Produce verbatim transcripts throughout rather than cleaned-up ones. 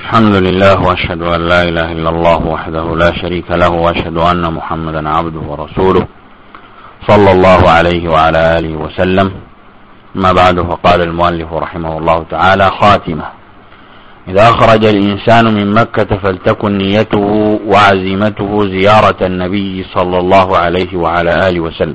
الحمد لله وأشهد أن لا إله إلا الله وحده لا شريك له وأشهد أن محمدا عبده ورسوله صلى الله عليه وعلى آله وسلم. ما بعد، فقال المؤلف رحمه الله تعالى: خاتمة: إذا خرج الإنسان من مكة فلتكن نيته وعزيمته زيارة النبي صلى الله عليه وعلى آله وسلم،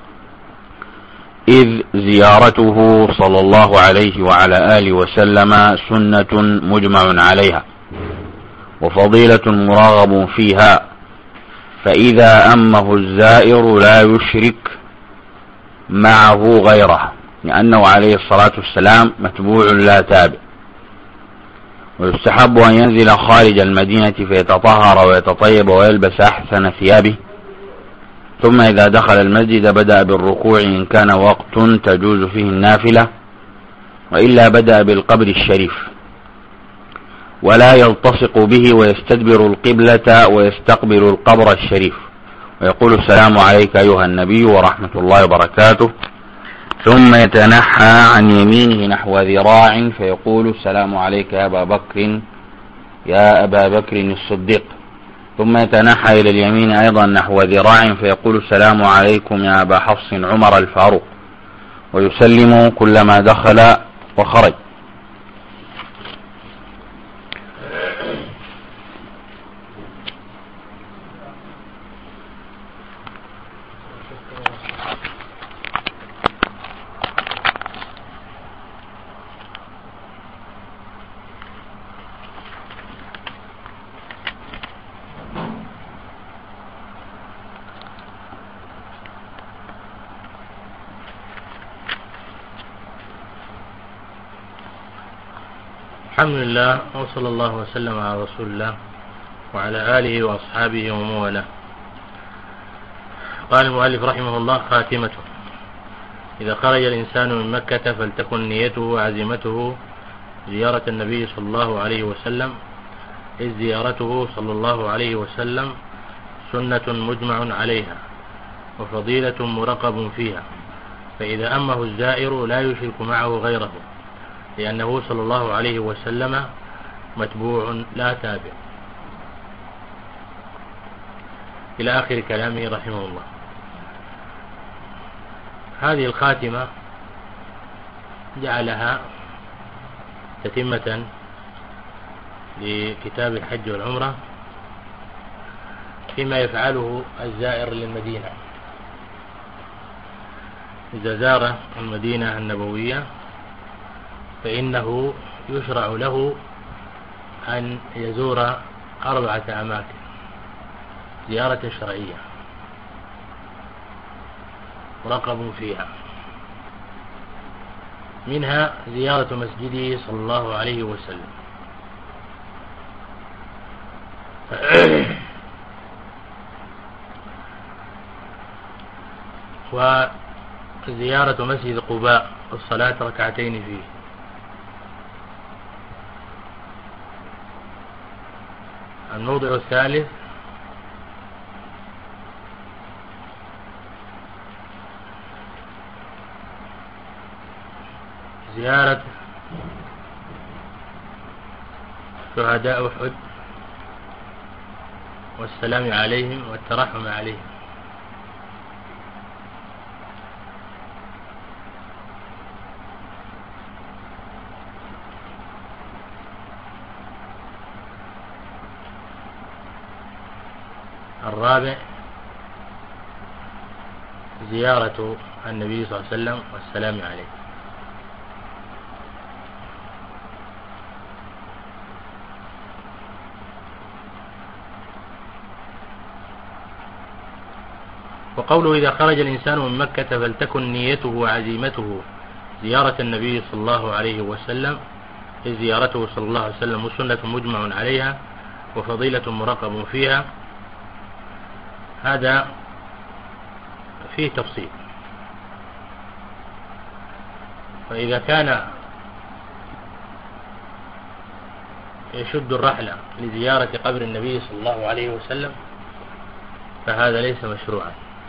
إذ زيارته صلى الله عليه وعلى آله وسلم سنة مجمع عليها وفضيلة مرغب فيها، فإذا أمه الزائر لا يشرك معه غيره، لأنه عليه الصلاة والسلام متبوع لا تابع. ويستحب أن ينزل خارج المدينة فيتطهر ويتطيب ويلبس أحسن ثيابه، ثم إذا دخل المسجد بدأ بالركوع إن كان وقت تجوز فيه النافلة، وإلا بدأ بالقبر الشريف، ولا يلتصق به ويستدبر القبلة ويستقبل القبر الشريف، ويقول: السلام عليك أيها النبي ورحمة الله وبركاته، ثم يتنحى عن يمينه نحو ذراع فيقول: السلام عليك يا أبا بكر يا أبا بكر الصديق، ثم يتنحى إلى اليمين أيضا نحو ذراع فيقول: السلام عليكم يا أبا حفص عمر الفاروق، ويسلم كلما دخل وخرج. الحمد لله، وصلى الله وسلم على رسول الله وعلى آله وأصحابه ومن والاه. قال المؤلف رحمه الله: خاتمته: إذا خرج الإنسان من مكة فلتكن نيته وعزيمته زيارة النبي صلى الله عليه وسلم، إذ زيارته صلى الله عليه وسلم سنة مجمع عليها وفضيلة مرقب فيها، فإذا أمه الزائر لا يشرك معه غيره، لأنه صلى الله عليه وسلم متبوع لا تابع، إلى آخر كلامه رحمه الله. هذه الخاتمة جعلها تتمة لكتاب الحج والعمرة فيما يفعله الزائر للمدينة إذا زار المدينة النبوية، فإنه يشرع له أن يزور أربعة أماكن زيارة شرعية مرقب فيها، منها زيارة مسجده صلى الله عليه وسلم، وزيارة مسجد قباء والصلاة ركعتين فيه، الموضع الثالث زيارة شهداء أحد والسلام عليهم والترحم عليهم. الرابع زيارة النبي صلى الله عليه وسلم والسلام عليه. وقوله: إذا خرج الإنسان من مكة فلتكن نيته وعزيمته زيارة النبي صلى الله عليه وسلم، إذ زيارته صلى الله عليه وسلم سنة مجمع عليها وفضيلة مرقب فيها، هذا فيه تفصيل. فإذا كان يشد الرحلة لزيارة قبر النبي صلى الله عليه وسلم فهذا ليس مشروعا،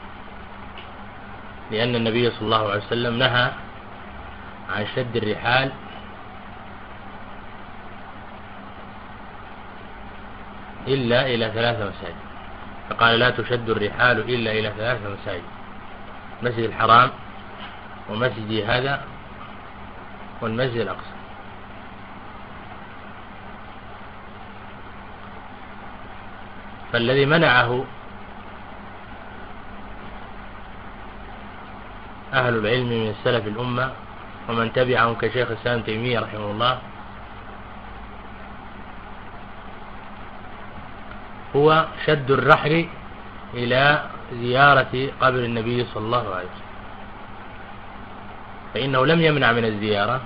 لأن النبي صلى الله عليه وسلم نهى عن شد الرحال إلا إلى ثلاثة مساجد، فقال لا تشد الرحال إلا إلى ثلاثة مساجد: المسجد الحرام ومسجدي هذا والمسجد الأقصى. فالذي منعه أهل العلم من السلف الأمة ومن تبعهم كشيخ الإسلام تيمية رحمه الله هو شد الرحل إلى زيارة قبر النبي صلى الله عليه وسلم، فإنه لم يمنع من الزيارة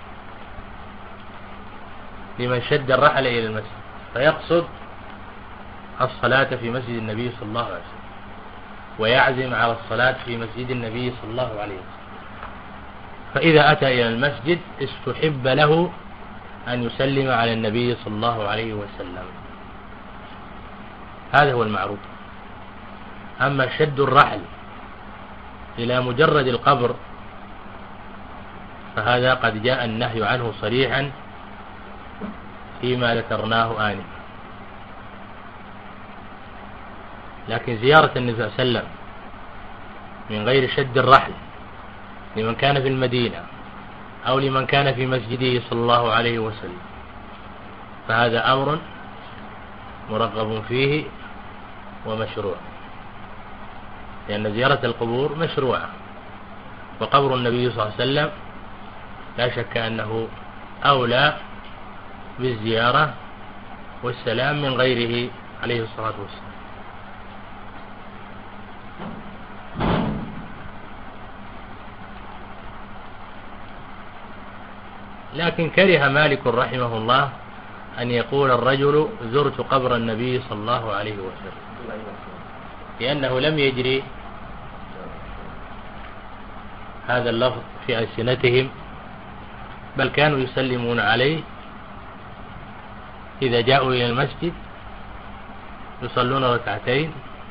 لمن شد الرحل إلى المسجد فيقصد الصلاة في مسجد النبي صلى الله عليه وسلم ويعزم على الصلاة في مسجد النبي صلى الله عليه وسلم. فإذا أتى إلى المسجد استحب له أن يسلم على النبي صلى الله عليه وسلم، هذا هو المعروف. أما شد الرحل إلى مجرد القبر فهذا قد جاء النهي عنه صريحا فيما ذكرناه آنفا. لكن زيارة النبي صلى الله عليه وسلم من غير شد الرحل لمن كان في المدينة أو لمن كان في مسجده صلى الله عليه وسلم فهذا أمر مرغب فيه ومشروع، لأن زيارة القبور مشروعة، وقبر النبي صلى الله عليه وسلم لا شك أنه أولى بالزيارة والسلام من غيره عليه الصلاة والسلام. لكن كره مالك رحمه الله أن يقول الرجل زرت قبر النبي صلى الله عليه وسلم، لأنه لم يجري هذا اللفظ في ألسنتهم، بل كانوا يسلمون عليه إذا جاءوا إلى المسجد يصلون ركعتين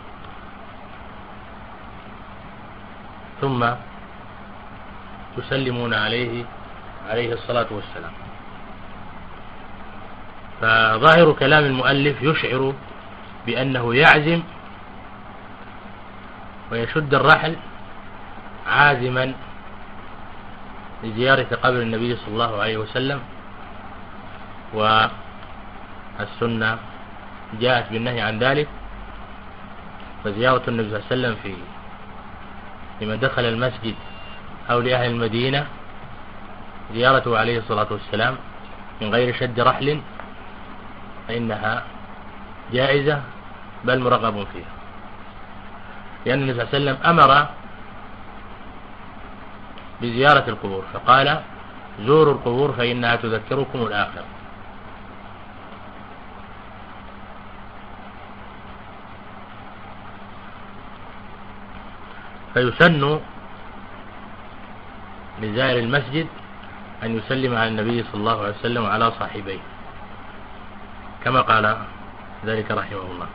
ثم يسلمون عليه عليه الصلاة والسلام. فظاهر كلام المؤلف يشعر بأنه يعزم ويشد الرحل عازما لزيارة قبر النبي صلى الله عليه وسلم، والسنة جاءت بالنهي عن ذلك، فزيارة النبي صلى الله عليه وسلم في لمن دخل المسجد أو لأهل المدينة زيارته عليه الصلاة والسلام من غير شد رحل فإنها جائزة بل مرغب فيها، لأن النبي صلى الله عليه وسلم أمر بزيارة القبور فقال زوروا القبور فإنها تذكركم الآخرة. فيسن لزائر المسجد أن يسلم على النبي صلى الله عليه وسلم وعلى صاحبيه كما قال ذلك رحمه الله.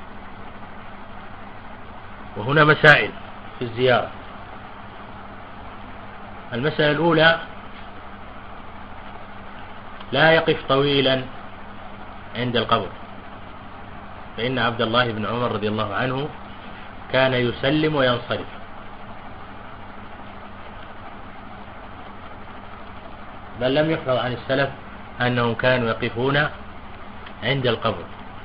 وهنا مسائل في الزيارة. المسألة الأولى: لا يقف طويلا عند القبر، فإن عبد الله بن عمر رضي الله عنه كان يسلم وينصرف، بل لم يحفظ عن السلف أنهم كانوا يقفون عند القبر.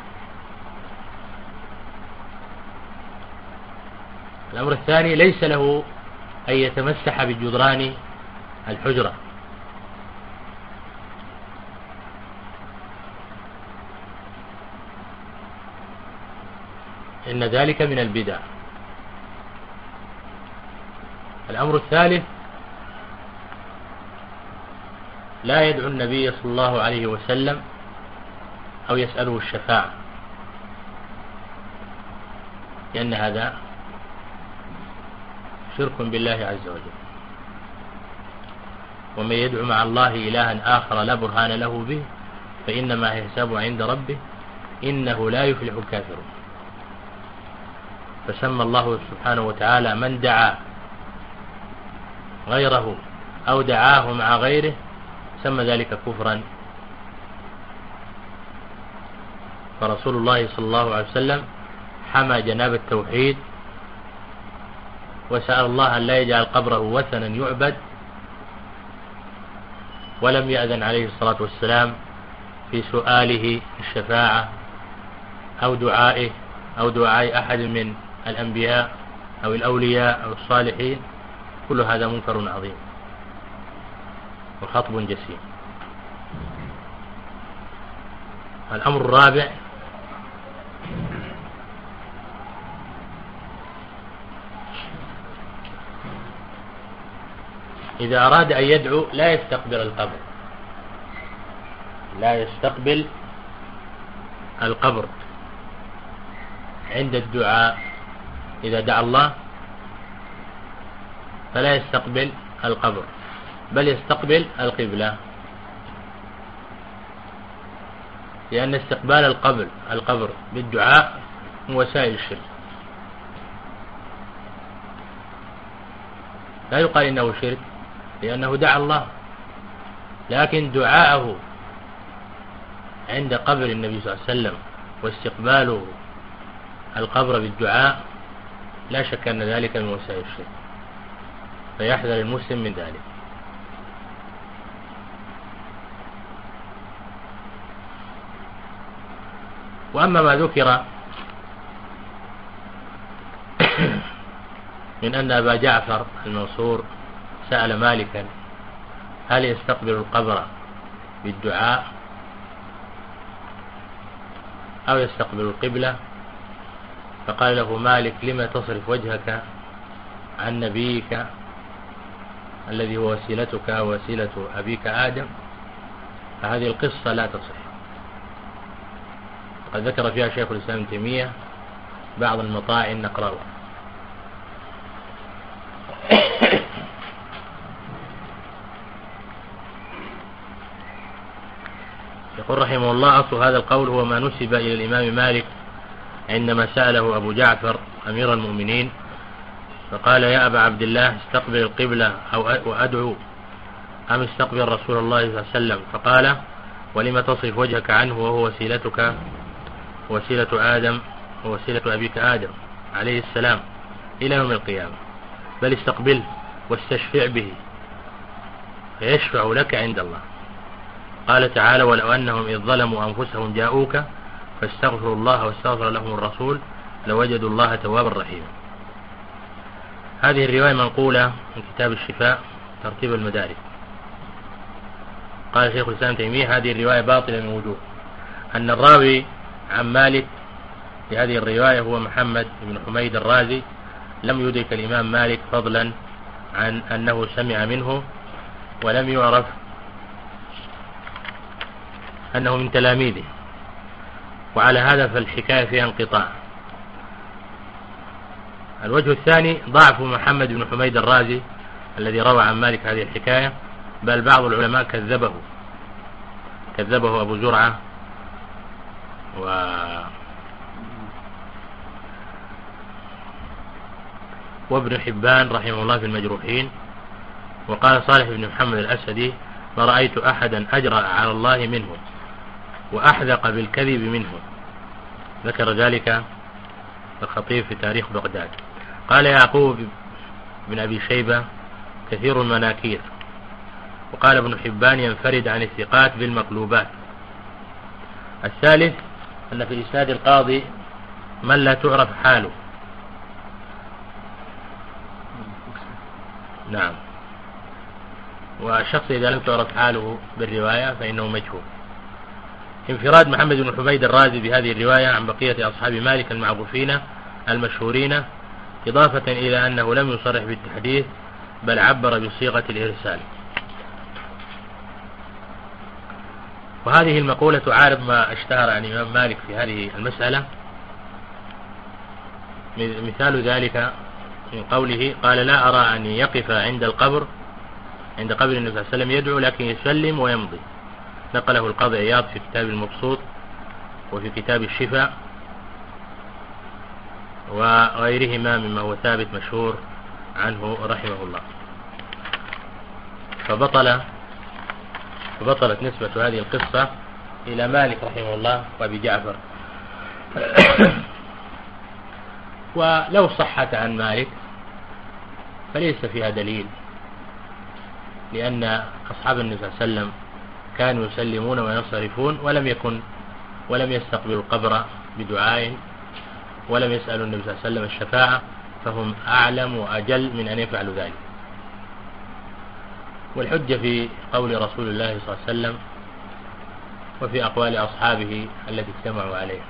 الأمر الثاني: ليس له أن يتمسح بجدران الحجرة، إن ذلك من البدع. الأمر الثالث: لا يدعو النبي صلى الله عليه وسلم أو يسأله الشفاعة، لأن هذا شرك بالله عز وجل. ومن يدعو مع الله إلها آخر لا برهان له به فإنما حسابه عند ربه إنه لا يفلح الكافرون. فسمى الله سبحانه وتعالى من دعا غيره أو دعاه مع غيره سمى ذلك كفرا فرسول الله صلى الله عليه وسلم حمى جناب التوحيد وسأل الله أن لا يجعل قبره وثنا يعبد، ولم يأذن عليه الصلاة والسلام في سؤاله الشفاعة أو دعائه أو دعاء أحد من الأنبياء أو الأولياء أو الصالحين. كل هذا منكر عظيم وخطب جسيم. الأمر الرابع إذا أراد أن يدعو لا يستقبل القبر، لا يستقبل القبر عند الدعاء. إذا دعا الله فلا يستقبل القبر بل يستقبل القبلة، لأن استقبال القبر القبر بالدعاء من وسائل الشرك. لا يقال إنه شرك لأنه دعا الله، لكن دعاءه عند قبر النبي صلى الله عليه وسلم واستقباله القبر بالدعاء لا شك أن ذلك من وسائل الشرك، فيحذر المسلم من ذلك. وأما ما ذكر من أن أبا جعفر المنصور سأل مالكا هل يستقبل القبر بالدعاء أو يستقبل القبلة، فقال له مالك لما تصرف وجهك عن نبيك الذي هو وسيلتك ووسيلة أبيك آدم، فهذه القصة لا تصح. قد ذكر فيها شيخ الإسلام ابن تيمية بعض المطاعن نقرأه. يقول رحمه الله أصل هذا القول هو ما نسب إلى الإمام مالك عندما سأله أبو جعفر أمير المؤمنين فقال يا أبا عبد الله استقبل القبلة أو أدعو أم استقبل رسول الله صلى الله عليه وسلم، فقال ولم تصرف وجهك عنه وهو وسيلتك وسيلة آدم ووسيلة أبيك آدم عليه السلام إلى يوم القيامة، بل استقبله واستشفع به فيشفع لك عند الله. قال تعالى ولو أنهم إذ ظلموا أنفسهم جاءوك فاستغفروا الله واستغفر لهم الرسول لوجدوا الله توابا رحيما. هذه الرواية منقولة من كتاب الشفاء ترتيب المدارك. قال شيخ الإسلام تيمية هذه الرواية باطلة من وجوه، أن الراوي عن مالك في هذه الرواية هو محمد بن حميد الرازي، لم يدرك الإمام مالك فضلا عن أنه سمع منه، ولم يعرف أنه من تلاميذه، وعلى هذا فالحكاية فيها انقطاع. الوجه الثاني ضعف محمد بن حميد الرازي الذي روى عن مالك هذه الحكاية، بل بعض العلماء كذبه كذبه أبو زرعة و وابن حبان رحمه الله في المجروحين. وقال صالح بن محمد الأسدي ما رأيت أحدا أجرأ على الله منه وأحذق بالكذب منه. ذكر ذلك الخطيب في تاريخ بغداد. قال يعقوب بن أبي شيبة كثير المناكير. وقال ابن حبان ينفرد عن الثقات بالمقلوبات. الثالث أن في إسناد القاضي من لا تعرف حاله. نعم، والشخص إذا لم تعرف حاله بالرواية فإنه مجهول. انفراد محمد بن حميد الرازي بهذه الرواية عن بقية أصحاب مالك المعروفين المشهورين، إضافة إلى أنه لم يصرح بالتحديث بل عبر بصيغة الإرسال. وهذه المقولة تعارض ما اشتهر عن الإمام مالك في هذه المسألة. مثال ذلك من قوله قال لا أرى أن يقف عند القبر عند قبر النبي صلى الله عليه وسلم يدعو لكن يسلم ويمضي. نقله القاضي عياض في كتاب المبسوط وفي كتاب الشفاء وغيرهما مما هو ثابت مشهور عنه رحمه الله. فبطل فبطلت نسبة هذه القصة إلى مالك رحمه الله وأبي جعفر ولو صحت عن مالك فليس فيها دليل، لأن أصحاب النبي صلى الله عليه وسلم كانوا يسلمون وينصرفون، ولم يكن ولم يستقبلوا القبر بدعاء، ولم يسألوا النبي صلى الله عليه وسلم الشفاعة، فهم أعلم وأجل من أن يفعلوا ذلك. والحجة في قول رسول الله صلى الله عليه وسلم وفي أقوال أصحابه التي اجتمعوا عليها.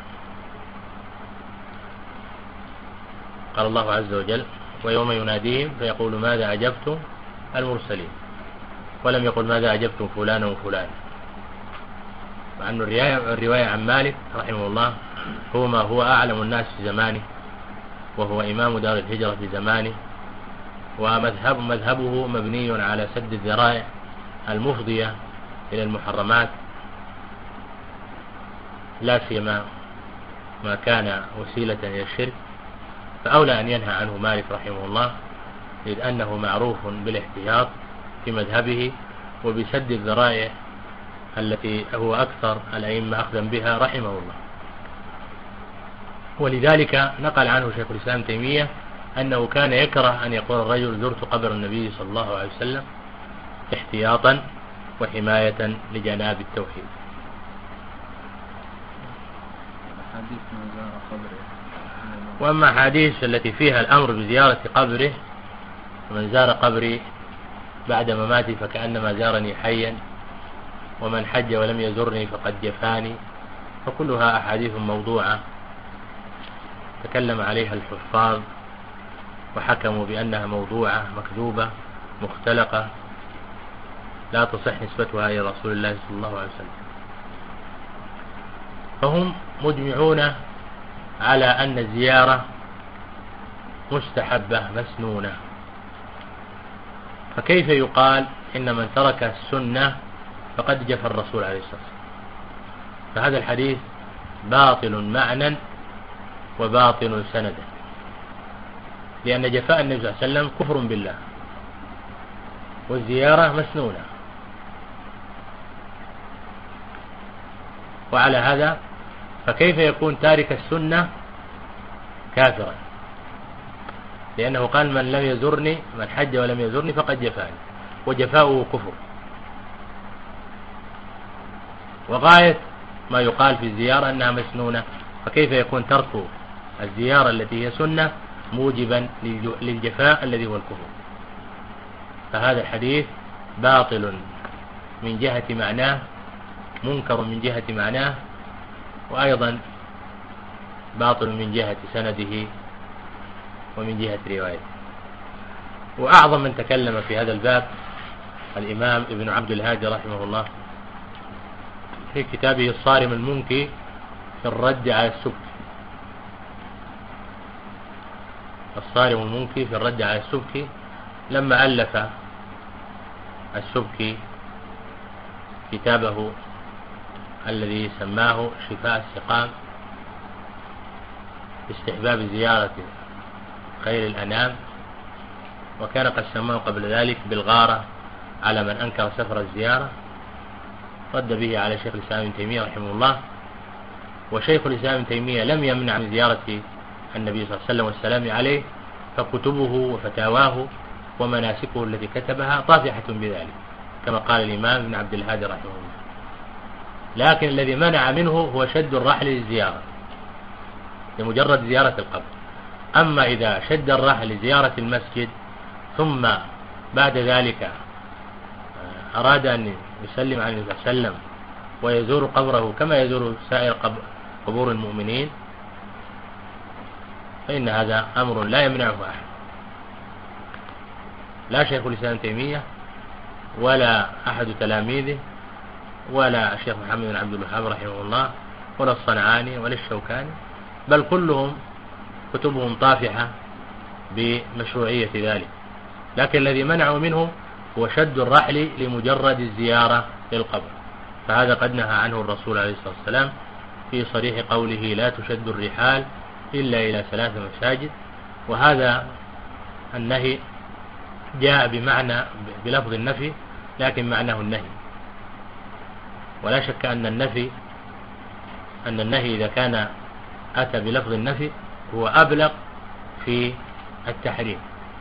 قال الله عز وجل: ويوم يناديهم فيقول ماذا أجبتم المرسلين، ولم يقل ماذا أجبتم فلانا وفلانا. مع أن الرواية عن مالك رحمه الله هو ما هو أعلم الناس في زمانه، وهو إمام دار الهجرة في زمانه، ومذهب مذهبه مبني على سد الذرائع المفضية إلى المحرمات، لا سيما ما كان وسيلة إلى الشرك، فأولى أن ينهى عنه مالك رحمه الله، إذ أنه معروف بالاحتياط في مذهبه وبسد الذرائع التي هو أكثر الأئمة أخذا بها رحمه الله. ولذلك نقل عنه شيخ الإسلام تيمية أنه كان يكره أن يقول الرجل زرت قبر النبي صلى الله عليه وسلم احتياطا وحماية لجناب التوحيد. وأما حديث التي فيها الأمر بزيارة قبره: ومن زار قبري بعد مماتي فكأنما زارني حيا، ومن حج ولم يزرني فقد جفاني، فكلها أحاديث موضوعة تكلم عليها الحفاظ وحكموا بأنها موضوعة مكذوبة مختلقة لا تصح نسبتها إلى رسول الله صلى الله عليه وسلم. فهم مجمعون على أن الزيارة مستحبة مسنونة، فكيف يقال إن من ترك السنة فقد جفى الرسول عليه الصلاة والسلام؟ فهذا الحديث باطل معنى وباطل سندا، لأن جفاء النبي صلى الله عليه وسلم كفر بالله، والزيارة مسنونة. وعلى هذا فكيف يكون تارك السنة كافرا؟ لأنه قال من لم يزرني من حج ولم يزرني فقد جفاني، وجفاؤه كفر. وغاية ما يقال في الزيارة أنها مسنونة، فكيف يكون ترك الزيارة التي هي سنة موجبا للجفاء الذي هو الكفر؟ فهذا الحديث باطل من جهة معناه، منكر من جهة معناه، وأيضا باطل من جهة سنده ومن جهة روايته. وأعظم من تكلم في هذا الباب الإمام ابن عبد الهادي رحمه الله في كتابه الصارم المنكي في الرد على السبكي. الصارم المنكي في الرد على السبكي لما ألف السبكي كتابه الذي سماه شفاء السقام باستحباب زيارة خير الأنام، وكان قد سماه قبل ذلك بالغارة على من أنكر سفر الزيارة، رد به على شيخ الإسلام ابن تيمية رحمه الله. وشيخ الإسلام ابن تيمية لم يمنع من زيارة النبي صلى الله عليه وسلم والسلام عليه، فكتبه وفتاواه ومناسكه التي كتبها طافحة بذلك كما قال الإمام ابن عبد الهادي رحمه الله. لكن الذي منع منه هو شد الرحل للزيارة لمجرد زيارة القبر. أما إذا شد الرحل لزيارة المسجد ثم بعد ذلك أراد أن يسلم على النبي صلى الله عليه وسلم ويزور قبره كما يزور سائر قبور المؤمنين، فإن هذا أمر لا يمنعه أحد، لا شيخ الإسلام تيمية ولا أحد تلاميذه ولا الشيخ محمد بن عبد الوهاب رحمه الله ولا الصنعاني ولا الشوكاني، بل كلهم كتبهم طافحة بمشروعية ذلك. لكن الذي منعوا منه هو شد الرحل لمجرد الزيارة للقبر، فهذا قد نهى عنه الرسول عليه الصلاة والسلام في صريح قوله لا تشد الرحال إلا إلى ثلاث مساجد. وهذا النهي جاء بمعنى بلفظ النفي لكن معناه النهي، ولا شك أن النفي أن النهي إذا كان أتى بلفظ النفي هو أبلغ في التحريم.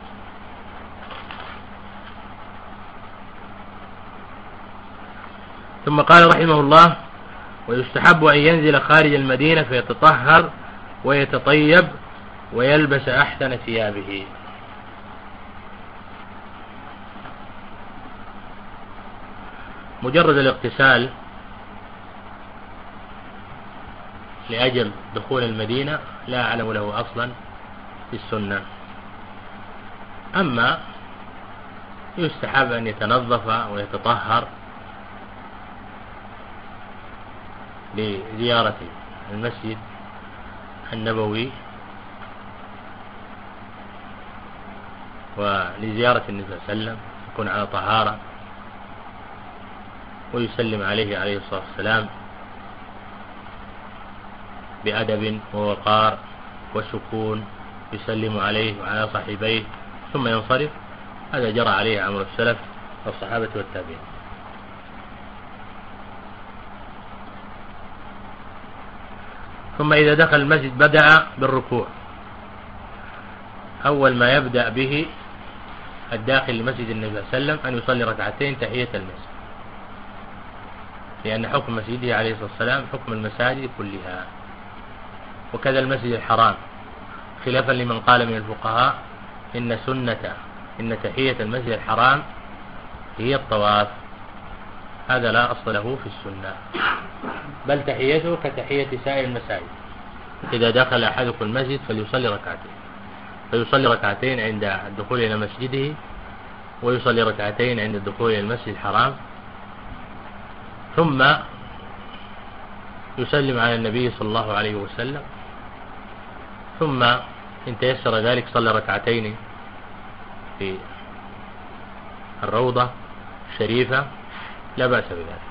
ثم قال رحمه الله: ويستحب أن ينزل خارج المدينة فيتطهر ويتطيب ويلبس أحسن ثيابه. مجرد الاغتسال لأجل دخول المدينة لا أعلم له أصلا في السنة. أما يستحب أن يتنظف ويتطهر لزيارة المسجد النبوي ولزيارة النبي صلى الله عليه وسلم، يكون على طهارة ويسلم عليه عليه الصلاة والسلام بأدب ووقار وسكون، يسلم عليه وعلى صاحبيه ثم ينصرف. هذا جرى عليه عمل السلف والصحابة والتابعين. ثم إذا دخل المسجد بدأ بالركوع. أول ما يبدأ به الداخل لمسجد النبي صلى الله عليه وسلم أن يصلي ركعتين تحية المسجد، لأن حكم مسجده عليه الصلاة والسلام حكم المساجد كلها، وكذا المسجد الحرام، خلافا لمن قال من الفقهاء إن سنة إن تحية المسجد الحرام هي الطواف. هذا لا أصل له في السنة، بل تحيته كتحية سائر المساجد. إذا دخل أحدكم المسجد فليصلي ركعتين، فيصلي ركعتين عند الدخول إلى مسجده، ويصلي ركعتين عند الدخول إلى المسجد الحرام، ثم يسلم على النبي صلى الله عليه وسلم، ثم إن تيسر ذلك صلى ركعتين في الروضة الشريفة، لا بأس بذلك.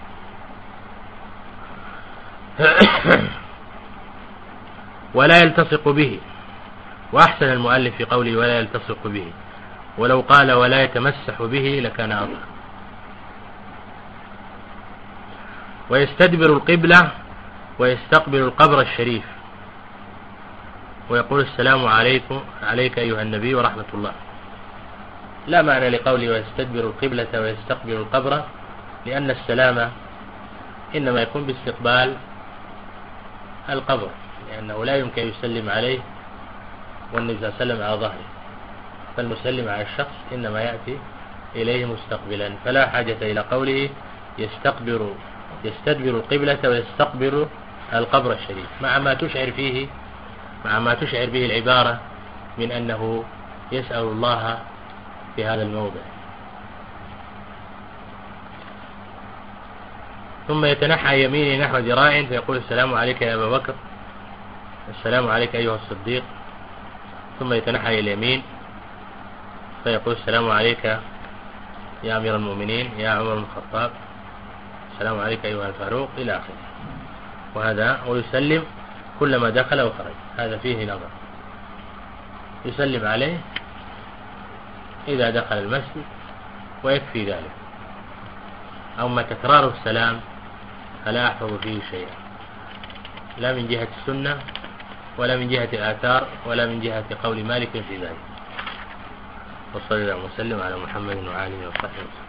ولا يلتصق به، وأحسن المؤلف في قوله ولا يلتصق به، ولو قال ولا يتمسح به لكان أفضل. ويستدبر القبلة ويستقبل القبر الشريف، ويقول السلام عليكم عليك أيها النبي ورحمة الله. لا معنى لقوله ويستدبر القبلة ويستقبل القبر، لأن السلام إنما يكون باستقبال القبر، لأنه لا يمكن يسلم عليه والنبي صلى الله عليه وسلم على ظهره، فالمسلم على الشخص إنما يأتي إليه مستقبلا، فلا حاجة إلى قوله يستقبل يستدبر القبلة ويستقبل القبر الشريف، مع ما تشعر فيه مع ما تشعر به العبارة من أنه يسأل الله في هذا الموضع. ثم يتنحى يمينه نحو ذراع فيقول السلام عليك يا أبا بكر، السلام عليك أيها الصديق، ثم يتنحى اليمين فيقول السلام عليك يا أمير المؤمنين يا عمر بن الخطاب، السلام عليك أيها الفاروق، إلى آخره. وهذا ويسلم كلما دخل وخرج، هذا فيه نظر. يسلم عليه إذا دخل المسجد ويكفي ذلك. أما تكرار السلام فلا أحفظ فيه شيئا، لا من جهة السنة ولا من جهة الآثار ولا من جهة قول مالك في ذلك. وصلى الله وسلم على محمد وعلى آله وصحبه وسلم.